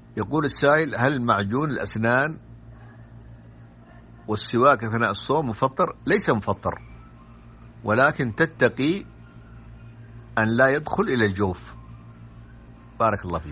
يقول السائل: هل معجون الأسنان والسواك أثناء الصوم مفطر؟ ليس مفطر، ولكن تتقي أن لا يدخل إلى الجوف. بارك الله فيك.